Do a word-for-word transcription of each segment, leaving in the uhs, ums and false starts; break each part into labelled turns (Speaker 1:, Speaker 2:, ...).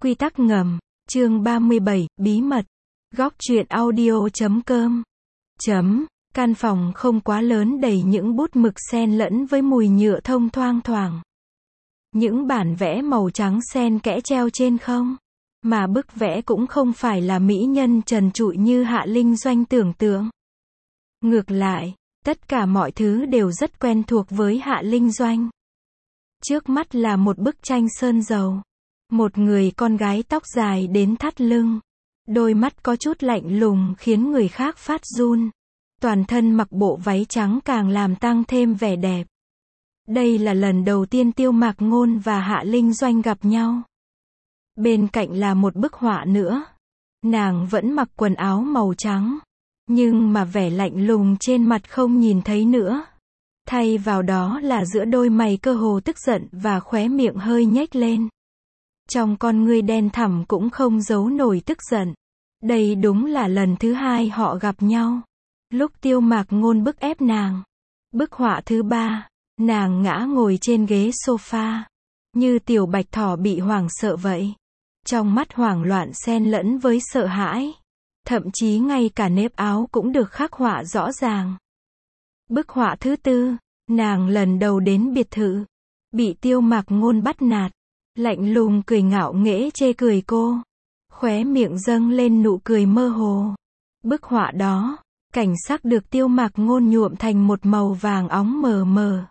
Speaker 1: Quy tắc ngầm, chương ba mươi bảy, bí mật. Góc truyện audio chấm com. Chấm, căn phòng không quá lớn đầy những bút mực xen lẫn với mùi nhựa thông thoang thoảng. Những bản vẽ màu trắng xen kẽ treo trên không. Mà bức vẽ cũng không phải là mỹ nhân trần trụi như Hạ Linh Doanh tưởng tượng. Ngược lại, tất cả mọi thứ đều rất quen thuộc với Hạ Linh Doanh. Trước mắt là một bức tranh sơn dầu. Một người con gái tóc dài đến thắt lưng. Đôi mắt có chút lạnh lùng khiến người khác phát run. Toàn thân mặc bộ váy trắng càng làm tăng thêm vẻ đẹp. Đây là lần đầu tiên Tiêu Mạc Ngôn và Hạ Linh Doanh gặp nhau. Bên cạnh là một bức họa nữa. Nàng vẫn mặc quần áo màu trắng. Nhưng mà vẻ lạnh lùng trên mặt không nhìn thấy nữa. Thay vào đó là giữa đôi mày cơ hồ tức giận và khóe miệng hơi nhếch lên. Trong con ngươi đen thẳm cũng không giấu nổi tức giận. Đây đúng là lần thứ hai họ gặp nhau. Lúc Tiêu Mạc Ngôn bức ép nàng. Bức họa thứ ba, nàng ngã ngồi trên ghế sofa. Như tiểu bạch thỏ bị hoảng sợ vậy. Trong mắt hoảng loạn xen lẫn với sợ hãi. Thậm chí ngay cả nếp áo cũng được khắc họa rõ ràng. Bức họa thứ tư, nàng lần đầu đến biệt thự. Bị Tiêu Mạc Ngôn bắt nạt. Lạnh lùng cười ngạo nghễ chê cười cô. Khóe miệng dâng lên nụ cười mơ hồ. Bức họa đó, cảnh sắc được Tiêu Mạc Ngôn nhuộm thành một màu vàng óng mờ mờ.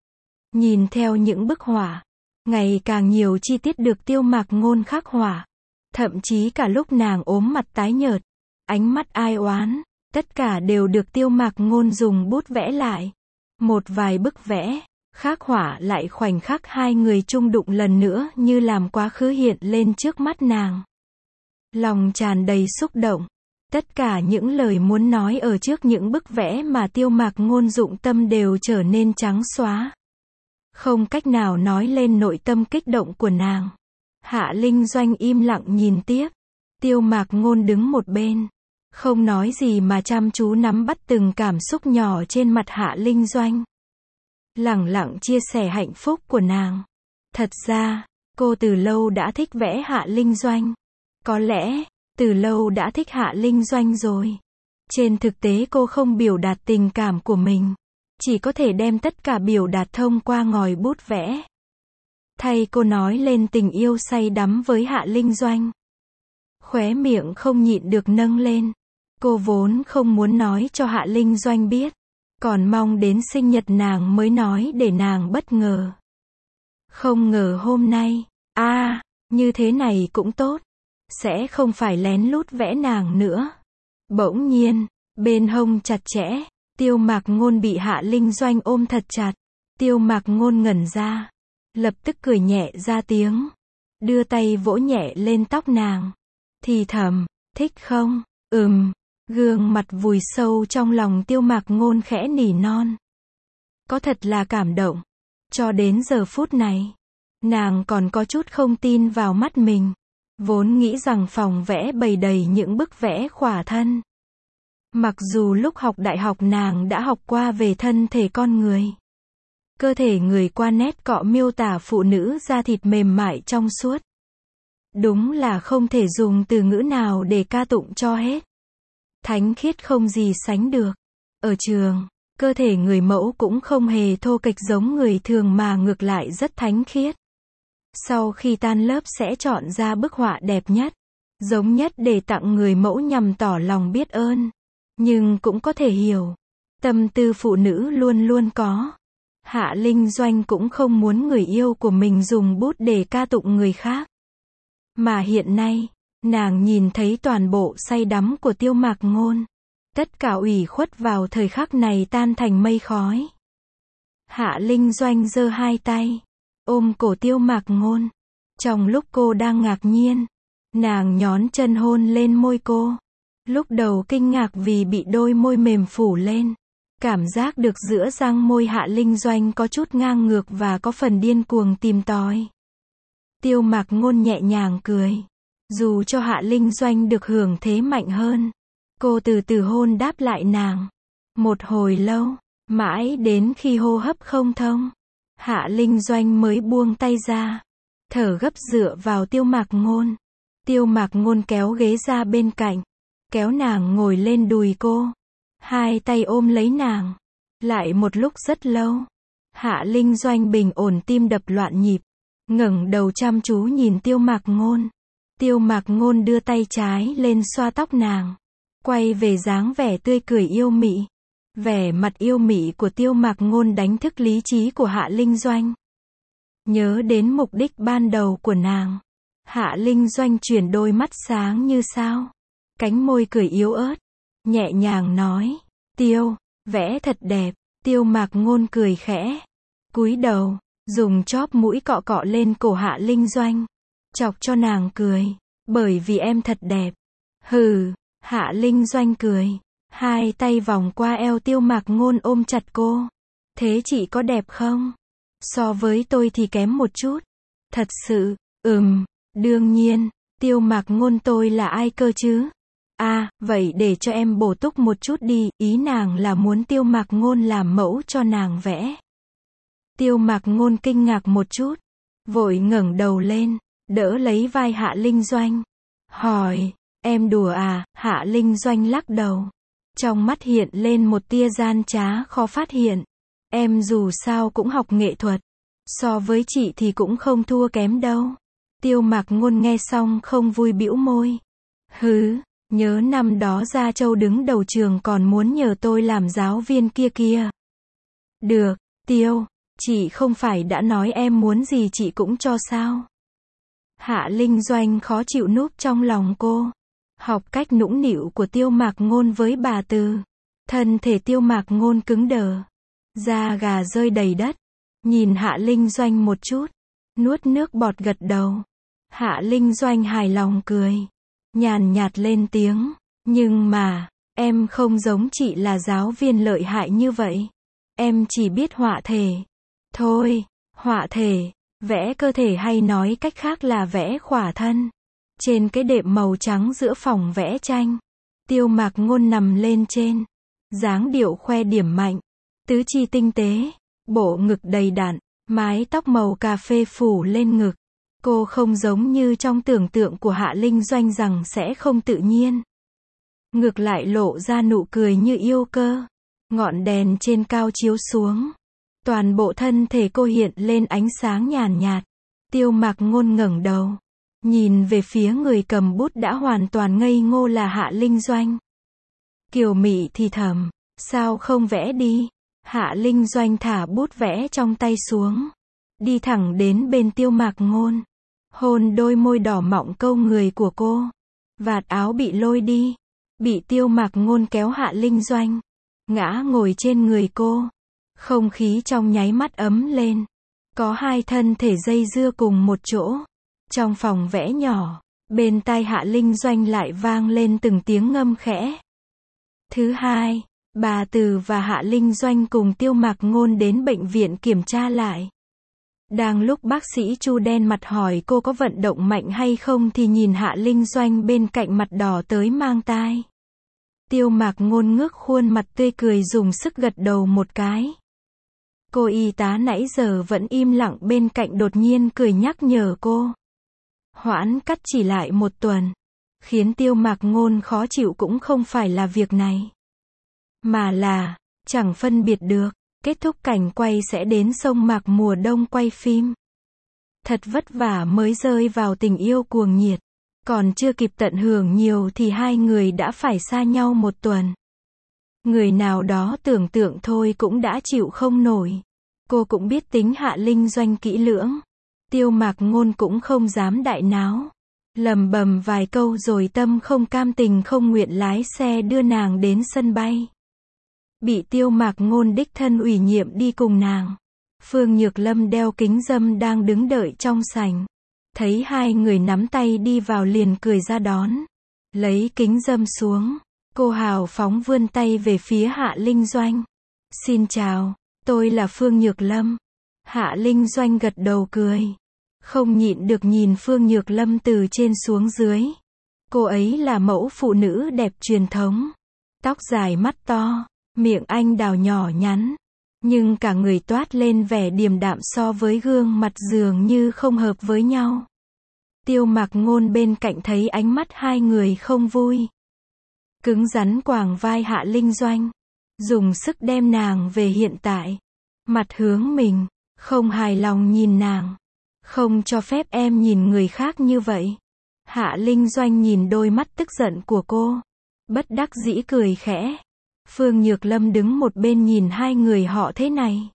Speaker 1: Nhìn theo những bức họa, ngày càng nhiều chi tiết được Tiêu Mạc Ngôn khắc họa. Thậm chí cả lúc nàng ốm mặt tái nhợt, ánh mắt ai oán, tất cả đều được Tiêu Mạc Ngôn dùng bút vẽ lại. Một vài bức vẽ khắc họa lại khoảnh khắc hai người chung đụng lần nữa như làm quá khứ hiện lên trước mắt nàng. Lòng tràn đầy xúc động. Tất cả những lời muốn nói ở trước những bức vẽ mà Tiêu Mạc Ngôn dụng tâm đều trở nên trắng xóa. Không cách nào nói lên nội tâm kích động của nàng. Hạ Linh Doanh im lặng nhìn tiếp. Tiêu Mạc Ngôn đứng một bên. Không nói gì mà chăm chú nắm bắt từng cảm xúc nhỏ trên mặt Hạ Linh Doanh. Lẳng lặng chia sẻ hạnh phúc của nàng. Thật ra, cô từ lâu đã thích vẽ Hạ Linh Doanh. Có lẽ, từ lâu đã thích Hạ Linh Doanh rồi. Trên thực tế cô không biểu đạt tình cảm của mình. Chỉ có thể đem tất cả biểu đạt thông qua ngòi bút vẽ. Thay cô nói lên tình yêu say đắm với Hạ Linh Doanh. Khóe miệng không nhịn được nâng lên. Cô vốn không muốn nói cho Hạ Linh Doanh biết. Còn mong đến sinh nhật nàng mới nói để nàng bất ngờ. Không ngờ hôm nay, a à, như thế này cũng tốt. Sẽ không phải lén lút vẽ nàng nữa. Bỗng nhiên, bên hông chặt chẽ, Tiêu Mạc Ngôn bị Hạ Linh Doanh ôm thật chặt. Tiêu Mạc Ngôn ngẩn ra. Lập tức cười nhẹ ra tiếng. Đưa tay vỗ nhẹ lên tóc nàng. Thì thầm, thích không? Ừm. Gương mặt vùi sâu trong lòng Tiêu Mạc Ngôn khẽ nỉ non. Có thật là cảm động. Cho đến giờ phút này, nàng còn có chút không tin vào mắt mình. Vốn nghĩ rằng phòng vẽ bày đầy những bức vẽ khỏa thân. Mặc dù lúc học đại học nàng đã học qua về thân thể con người. Cơ thể người qua nét cọ miêu tả phụ nữ da thịt mềm mại trong suốt. Đúng là không thể dùng từ ngữ nào để ca tụng cho hết. Thánh khiết không gì sánh được. Ở trường, cơ thể người mẫu cũng không hề thô kệch giống người thường mà ngược lại rất thánh khiết. Sau khi tan lớp sẽ chọn ra bức họa đẹp nhất, giống nhất để tặng người mẫu nhằm tỏ lòng biết ơn. Nhưng cũng có thể hiểu, tâm tư phụ nữ luôn luôn có. Hạ Linh Doanh cũng không muốn người yêu của mình dùng bút để ca tụng người khác. Mà hiện nay, nàng nhìn thấy toàn bộ say đắm của Tiêu Mạc Ngôn. Tất cả ủy khuất vào thời khắc này tan thành mây khói. Hạ Linh Doanh giơ hai tay, ôm cổ Tiêu Mạc Ngôn. Trong lúc cô đang ngạc nhiên, nàng nhón chân hôn lên môi cô. Lúc đầu kinh ngạc vì bị đôi môi mềm phủ lên. Cảm giác được giữa răng môi Hạ Linh Doanh có chút ngang ngược và có phần điên cuồng tìm tòi. Tiêu Mạc Ngôn nhẹ nhàng cười. Dù cho Hạ Linh Doanh được hưởng thế mạnh hơn, cô từ từ hôn đáp lại nàng. Một hồi lâu, mãi đến khi hô hấp không thông, Hạ Linh Doanh mới buông tay ra. thở gấp dựa vào Tiêu Mạc Ngôn. Tiêu Mạc Ngôn kéo ghế ra bên cạnh, kéo nàng ngồi lên đùi cô, hai tay ôm lấy nàng. Lại một lúc rất lâu, Hạ Linh Doanh bình ổn tim đập loạn nhịp, ngẩng đầu chăm chú nhìn Tiêu Mạc Ngôn. Tiêu Mạc Ngôn đưa tay trái lên xoa tóc nàng, quay về dáng vẻ tươi cười yêu mị. Vẻ mặt yêu mị của Tiêu Mạc Ngôn đánh thức lý trí của Hạ Linh Doanh. Nhớ đến mục đích ban đầu của nàng, Hạ Linh Doanh chuyển đôi mắt sáng như sao, cánh môi cười yếu ớt, nhẹ nhàng nói, Tiêu, vẽ thật đẹp. Tiêu Mạc Ngôn cười khẽ, cúi đầu, dùng chóp mũi cọ cọ lên cổ Hạ Linh Doanh, chọc cho nàng cười, bởi vì em thật đẹp. Hừ, Hạ Linh Doanh cười, hai tay vòng qua eo Tiêu Mạc Ngôn ôm chặt cô. Thế chị có đẹp không? So với tôi thì kém một chút. Thật sự, ừm, đương nhiên, Tiêu Mạc Ngôn tôi là ai cơ chứ? À, vậy để cho em bổ túc một chút đi, ý nàng là muốn Tiêu Mạc Ngôn làm mẫu cho nàng vẽ. Tiêu Mạc Ngôn kinh ngạc một chút, vội ngẩng đầu lên, đỡ lấy vai Hạ Linh Doanh, hỏi, em đùa à? Hạ Linh Doanh lắc đầu, trong mắt hiện lên một tia gian trá khó phát hiện. Em dù sao cũng học nghệ thuật, so với chị thì cũng không thua kém đâu. Tiêu Mạc Ngôn nghe xong không vui bĩu môi. Hứ, nhớ năm đó Gia Châu đứng đầu trường còn muốn nhờ tôi làm giáo viên kia kia. Được, Tiêu, chị không phải đã nói em muốn gì chị cũng cho sao? Hạ Linh Doanh khó chịu núp trong lòng cô. Học cách nũng nịu của Tiêu Mạc Ngôn với bà Từ. Thân thể Tiêu Mạc Ngôn cứng đờ, da gà rơi đầy đất. Nhìn Hạ Linh Doanh một chút, nuốt nước bọt gật đầu. Hạ Linh Doanh hài lòng cười, nhàn nhạt lên tiếng, nhưng mà, em không giống chị là giáo viên lợi hại như vậy. Em chỉ biết họa thể. Thôi, họa thể, vẽ cơ thể hay nói cách khác là vẽ khỏa thân. Trên cái đệm màu trắng giữa phòng vẽ tranh, Tiêu Mạc Ngôn nằm lên trên, dáng điệu khoe điểm mạnh, tứ chi tinh tế, bộ ngực đầy đặn, mái tóc màu cà phê phủ lên ngực. Cô không giống như trong tưởng tượng của Hạ Linh Doanh rằng sẽ không tự nhiên. Ngược lại lộ ra nụ cười như yêu cơ. Ngọn đèn trên cao chiếu xuống, toàn bộ thân thể cô hiện lên ánh sáng nhàn nhạt. Tiêu Mạc Ngôn ngẩng đầu, nhìn về phía người cầm bút đã hoàn toàn ngây ngô là Hạ Linh Doanh. Kiều mị thì thầm, sao không vẽ đi? Hạ Linh Doanh thả bút vẽ trong tay xuống, đi thẳng đến bên Tiêu Mạc Ngôn, hôn đôi môi đỏ mọng câu người của cô. Vạt áo bị lôi đi, bị Tiêu Mạc Ngôn kéo Hạ Linh Doanh, ngã ngồi trên người cô. Không khí trong nháy mắt ấm lên, có hai thân thể dây dưa cùng một chỗ. Trong phòng vẽ nhỏ, bên tai Hạ Linh Doanh lại vang lên từng tiếng ngâm khẽ. Thứ hai, bà Từ và Hạ Linh Doanh cùng Tiêu Mạc Ngôn đến bệnh viện kiểm tra lại. Đang lúc bác sĩ Chu đen mặt hỏi cô có vận động mạnh hay không thì nhìn Hạ Linh Doanh bên cạnh mặt đỏ tới mang tai. Tiêu Mạc Ngôn ngước khuôn mặt tươi cười dùng sức gật đầu một cái. Cô y tá nãy giờ vẫn im lặng bên cạnh đột nhiên cười nhắc nhở cô. Hoãn cắt chỉ lại một tuần. Khiến Tiêu Mạc Ngôn khó chịu cũng không phải là việc này, mà là, chẳng phân biệt được, kết thúc cảnh quay sẽ đến sông Mạc mùa đông quay phim. Thật vất vả mới rơi vào tình yêu cuồng nhiệt. Còn chưa kịp tận hưởng nhiều thì hai người đã phải xa nhau một tuần. Người nào đó tưởng tượng thôi cũng đã chịu không nổi. Cô cũng biết tính Hạ Linh Doanh kỹ lưỡng. Tiêu Mạc Ngôn cũng không dám đại náo. Lầm bầm vài câu rồi tâm không cam tình không nguyện lái xe đưa nàng đến sân bay. Bị Tiêu Mạc Ngôn đích thân ủy nhiệm đi cùng nàng. Phương Nhược Lâm đeo kính râm đang đứng đợi trong sảnh. Thấy hai người nắm tay đi vào liền cười ra đón. Lấy kính râm xuống, cô hào phóng vươn tay về phía Hạ Linh Doanh. Xin chào, tôi là Phương Nhược Lâm. Hạ Linh Doanh gật đầu cười. Không nhịn được nhìn Phương Nhược Lâm từ trên xuống dưới. Cô ấy là mẫu phụ nữ đẹp truyền thống. Tóc dài mắt to, miệng anh đào nhỏ nhắn. Nhưng cả người toát lên vẻ điềm đạm so với gương mặt dường như không hợp với nhau. Tiêu Mạc Ngôn bên cạnh thấy ánh mắt hai người không vui. Cứng rắn quàng vai Hạ Linh Doanh. Dùng sức đem nàng về hiện tại. Mặt hướng mình. Không hài lòng nhìn nàng. Không cho phép em nhìn người khác như vậy. Hạ Linh Doanh nhìn đôi mắt tức giận của cô. Bất đắc dĩ cười khẽ. Phương Nhược Lâm đứng một bên nhìn hai người họ thế này.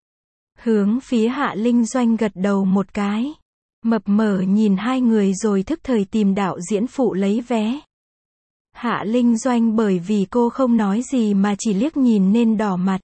Speaker 1: Hướng phía Hạ Linh Doanh gật đầu một cái. Mập mờ nhìn hai người rồi thức thời tìm đạo diễn phụ lấy vé. Hạ Linh Doanh bởi vì cô không nói gì mà chỉ liếc nhìn nên đỏ mặt.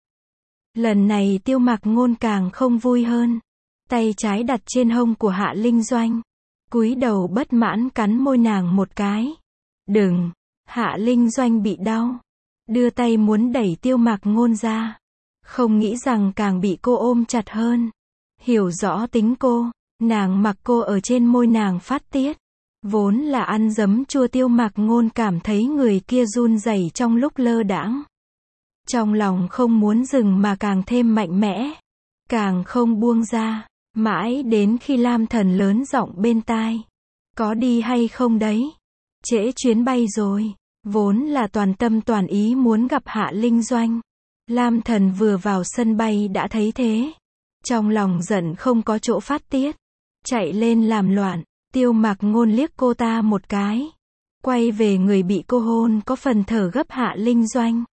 Speaker 1: Lần này Tiêu Mạc Ngôn càng không vui hơn. Tay trái đặt trên hông của Hạ Linh Doanh. Cúi đầu bất mãn cắn môi nàng một cái. Đừng. Hạ Linh Doanh bị đau. Đưa tay muốn đẩy Tiêu Mạc Ngôn ra. Không nghĩ rằng càng bị cô ôm chặt hơn. Hiểu rõ tính cô. Nàng mặc cô ở trên môi nàng phát tiết. Vốn là ăn giấm chua Tiêu Mạc Ngôn cảm thấy người kia run rẩy trong lúc lơ đãng. Trong lòng không muốn dừng mà càng thêm mạnh mẽ. Càng không buông ra. Mãi đến khi Lam Thần lớn giọng bên tai. Có đi hay không đấy? Trễ chuyến bay rồi. Vốn là toàn tâm toàn ý muốn gặp Hạ Linh Doanh. Lam Thần vừa vào sân bay đã thấy thế. Trong lòng giận không có chỗ phát tiết. Chạy lên làm loạn. Tiêu Mạc Ngôn liếc cô ta một cái. Quay về người bị cô hôn có phần thở gấp Hạ Linh Doanh.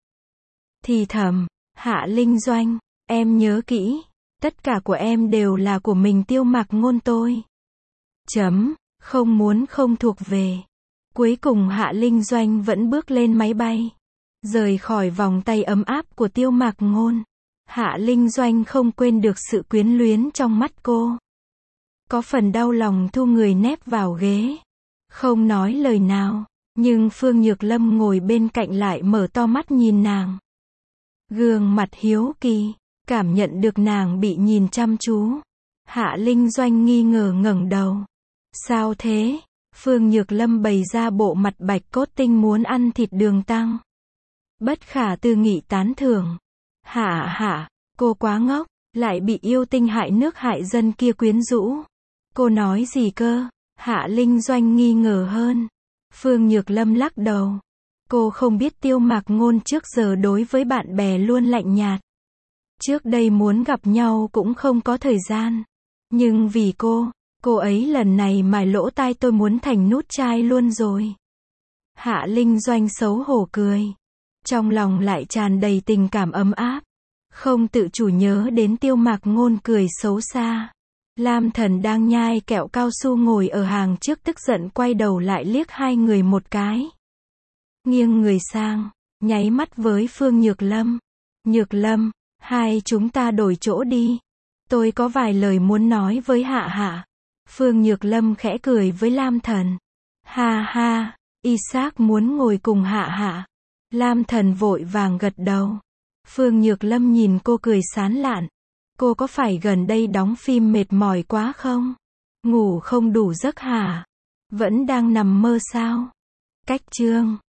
Speaker 1: Thì thầm. Hạ Linh Doanh. Em nhớ kỹ. Tất cả của em đều là của mình Tiêu Mạc Ngôn tôi. Chấm. Không muốn không thuộc về. Cuối cùng Hạ Linh Doanh vẫn bước lên máy bay. Rời khỏi vòng tay ấm áp của Tiêu Mạc Ngôn. Hạ Linh Doanh không quên được sự quyến luyến trong mắt cô. Có phần đau lòng thu người nép vào ghế. Không nói lời nào. Nhưng Phương Nhược Lâm ngồi bên cạnh lại mở to mắt nhìn nàng. Gương mặt hiếu kỳ. Cảm nhận được nàng bị nhìn chăm chú. Hạ Linh Doanh nghi ngờ ngẩng đầu. Sao thế? Phương Nhược Lâm bày ra bộ mặt bạch cốt tinh muốn ăn thịt đường tăng. Bất khả tư nghị tán thưởng. Hạ hạ, cô quá ngốc, lại bị yêu tinh hại nước hại dân kia quyến rũ. Cô nói gì cơ? Hạ Linh Doanh nghi ngờ hơn. Phương Nhược Lâm lắc đầu. Cô không biết Tiêu Mạc Ngôn trước giờ đối với bạn bè luôn lạnh nhạt. Trước đây muốn gặp nhau cũng không có thời gian. Nhưng vì cô, cô ấy lần này mài lỗ tai tôi muốn thành nút chai luôn rồi. Hạ Linh Doanh xấu hổ cười. Trong lòng lại tràn đầy tình cảm ấm áp. Không tự chủ nhớ đến Tiêu Mạc Ngôn cười xấu xa. Lam Thần đang nhai kẹo cao su ngồi ở hàng trước tức giận quay đầu lại liếc hai người một cái. Nghiêng người sang, nháy mắt với Phương Nhược Lâm. Nhược Lâm, hai chúng ta đổi chỗ đi. Tôi có vài lời muốn nói với Hạ Hạ. Phương Nhược Lâm khẽ cười với Lam Thần. Ha ha, Isaac muốn ngồi cùng Hạ Hạ. Lam Thần vội vàng gật đầu. Phương Nhược Lâm nhìn cô cười sán lạn. Cô có phải gần đây đóng phim mệt mỏi quá không? Ngủ không đủ giấc hả? Vẫn đang nằm mơ sao? Cách chương